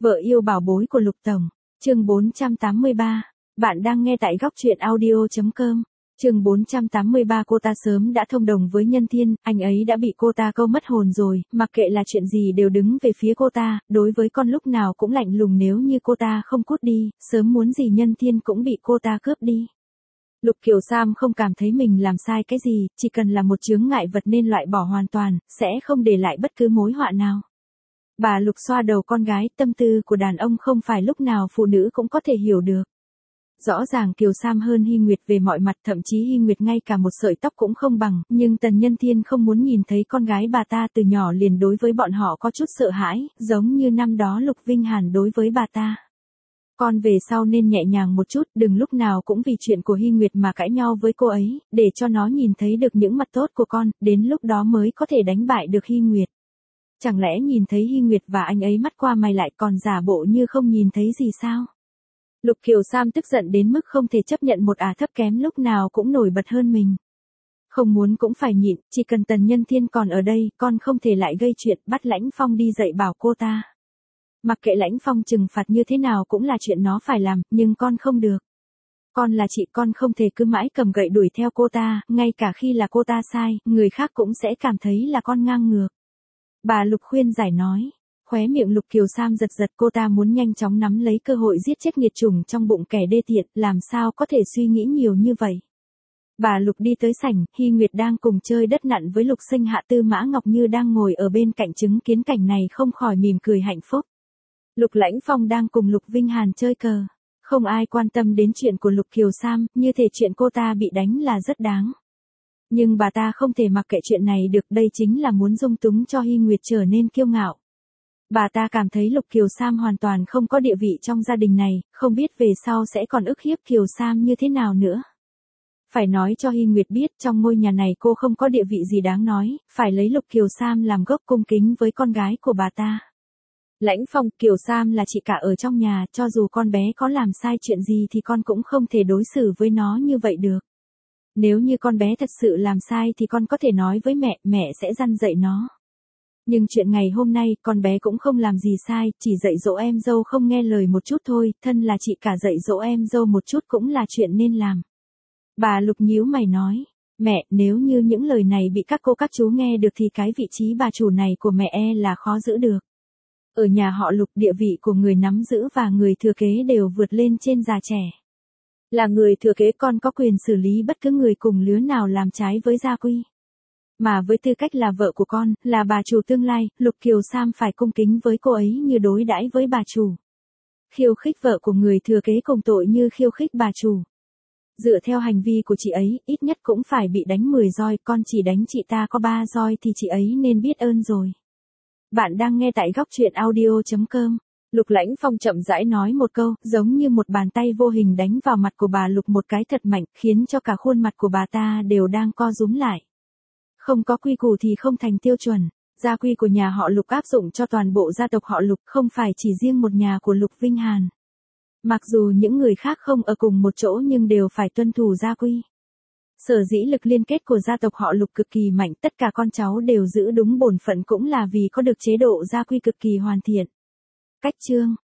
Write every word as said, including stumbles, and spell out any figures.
Vợ yêu bảo bối của Lục Tổng, chương bốn trăm tám mươi ba. Bạn đang nghe tại góc truyện audio.com. Chương bốn trăm tám mươi ba. Cô ta sớm đã thông đồng với Nhân Thiên, anh ấy đã bị cô ta câu mất hồn rồi, mặc kệ là chuyện gì đều đứng về phía cô ta, đối với con lúc nào cũng lạnh lùng, nếu như cô ta không cút đi, sớm muốn gì Nhân Thiên cũng bị cô ta cướp đi. Lục Kiều Sam không cảm thấy mình làm sai cái gì, chỉ cần là một chướng ngại vật nên loại bỏ hoàn toàn, sẽ không để lại bất cứ mối họa nào. Bà Lục xoa đầu con gái, tâm tư của đàn ông không phải lúc nào phụ nữ cũng có thể hiểu được. Rõ ràng Kiều Sam hơn Hy Nguyệt về mọi mặt, thậm chí Hy Nguyệt ngay cả một sợi tóc cũng không bằng, nhưng Tần Nhân Thiên không muốn nhìn thấy con gái bà ta, từ nhỏ liền đối với bọn họ có chút sợ hãi, giống như năm đó Lục Vinh Hàn đối với bà ta. Con về sau nên nhẹ nhàng một chút, đừng lúc nào cũng vì chuyện của Hy Nguyệt mà cãi nhau với cô ấy, để cho nó nhìn thấy được những mặt tốt của con, đến lúc đó mới có thể đánh bại được Hy Nguyệt. Chẳng lẽ nhìn thấy Hy Nguyệt và anh ấy mắt qua mày lại còn giả bộ như không nhìn thấy gì sao? Lục Kiều Sam tức giận đến mức không thể chấp nhận một ả thấp kém lúc nào cũng nổi bật hơn mình. Không muốn cũng phải nhịn, chỉ cần Tần Nhân Thiên còn ở đây, con không thể lại gây chuyện, bắt Lãnh Phong đi dạy bảo cô ta. Mặc kệ Lãnh Phong trừng phạt như thế nào cũng là chuyện nó phải làm, nhưng con không được. Con là chị, con không thể cứ mãi cầm gậy đuổi theo cô ta, ngay cả khi là cô ta sai, người khác cũng sẽ cảm thấy là con ngang ngược. Bà Lục khuyên giải nói. Khóe miệng Lục Kiều Sam giật giật, cô ta muốn nhanh chóng nắm lấy cơ hội giết chết nghiệt chủng trong bụng kẻ đê tiện, làm sao có thể suy nghĩ nhiều như vậy. Bà Lục đi tới sảnh, Hy Nguyệt đang cùng chơi đất nặn với Lục Sinh Hạ, Tư Mã Ngọc Như đang ngồi ở bên cạnh chứng kiến cảnh này không khỏi mỉm cười hạnh phúc. Lục Lãnh Phong đang cùng Lục Vinh Hàn chơi cờ. Không ai quan tâm đến chuyện của Lục Kiều Sam, như thể chuyện cô ta bị đánh là rất đáng. Nhưng bà ta không thể mặc kệ chuyện này được, đây chính là muốn dung túng cho Hy Nguyệt trở nên kiêu ngạo. Bà ta cảm thấy Lục Kiều Sam hoàn toàn không có địa vị trong gia đình này, không biết về sau sẽ còn ức hiếp Kiều Sam như thế nào nữa. Phải nói cho Hy Nguyệt biết, trong ngôi nhà này cô không có địa vị gì đáng nói, phải lấy Lục Kiều Sam làm gốc, cung kính với con gái của bà ta. Lãnh Phong, Kiều Sam là chị cả ở trong nhà, cho dù con bé có làm sai chuyện gì thì con cũng không thể đối xử với nó như vậy được. Nếu như con bé thật sự làm sai thì con có thể nói với mẹ, mẹ sẽ răn dạy nó. Nhưng chuyện ngày hôm nay, con bé cũng không làm gì sai, chỉ dạy dỗ em dâu không nghe lời một chút thôi, thân là chị cả dạy dỗ em dâu một chút cũng là chuyện nên làm. Bà Lục nhíu mày nói, mẹ, nếu như những lời này bị các cô các chú nghe được thì cái vị trí bà chủ này của mẹ e là khó giữ được. Ở nhà họ Lục, địa vị của người nắm giữ và người thừa kế đều vượt lên trên già trẻ. Là người thừa kế, con có quyền xử lý bất cứ người cùng lứa nào làm trái với gia quy. Mà với tư cách là vợ của con, là bà chủ tương lai, Lục Kiều Sam phải cung kính với cô ấy như đối đãi với bà chủ. Khiêu khích vợ của người thừa kế cùng tội như khiêu khích bà chủ. Dựa theo hành vi của chị ấy, ít nhất cũng phải bị đánh mười roi, con chỉ đánh chị ta có ba roi thì chị ấy nên biết ơn rồi. Bạn đang nghe tại góc truyện audio.com. Lục Lãnh Phong chậm rãi nói một câu, giống như một bàn tay vô hình đánh vào mặt của bà Lục một cái thật mạnh, khiến cho cả khuôn mặt của bà ta đều đang co rúm lại. Không có quy củ thì không thành tiêu chuẩn. Gia quy của nhà họ Lục áp dụng cho toàn bộ gia tộc họ Lục, không phải chỉ riêng một nhà của Lục Vinh Hàn. Mặc dù những người khác không ở cùng một chỗ nhưng đều phải tuân thủ gia quy. Sở dĩ lực liên kết của gia tộc họ Lục cực kỳ mạnh, tất cả con cháu đều giữ đúng bổn phận cũng là vì có được chế độ gia quy cực kỳ hoàn thiện. Cách chương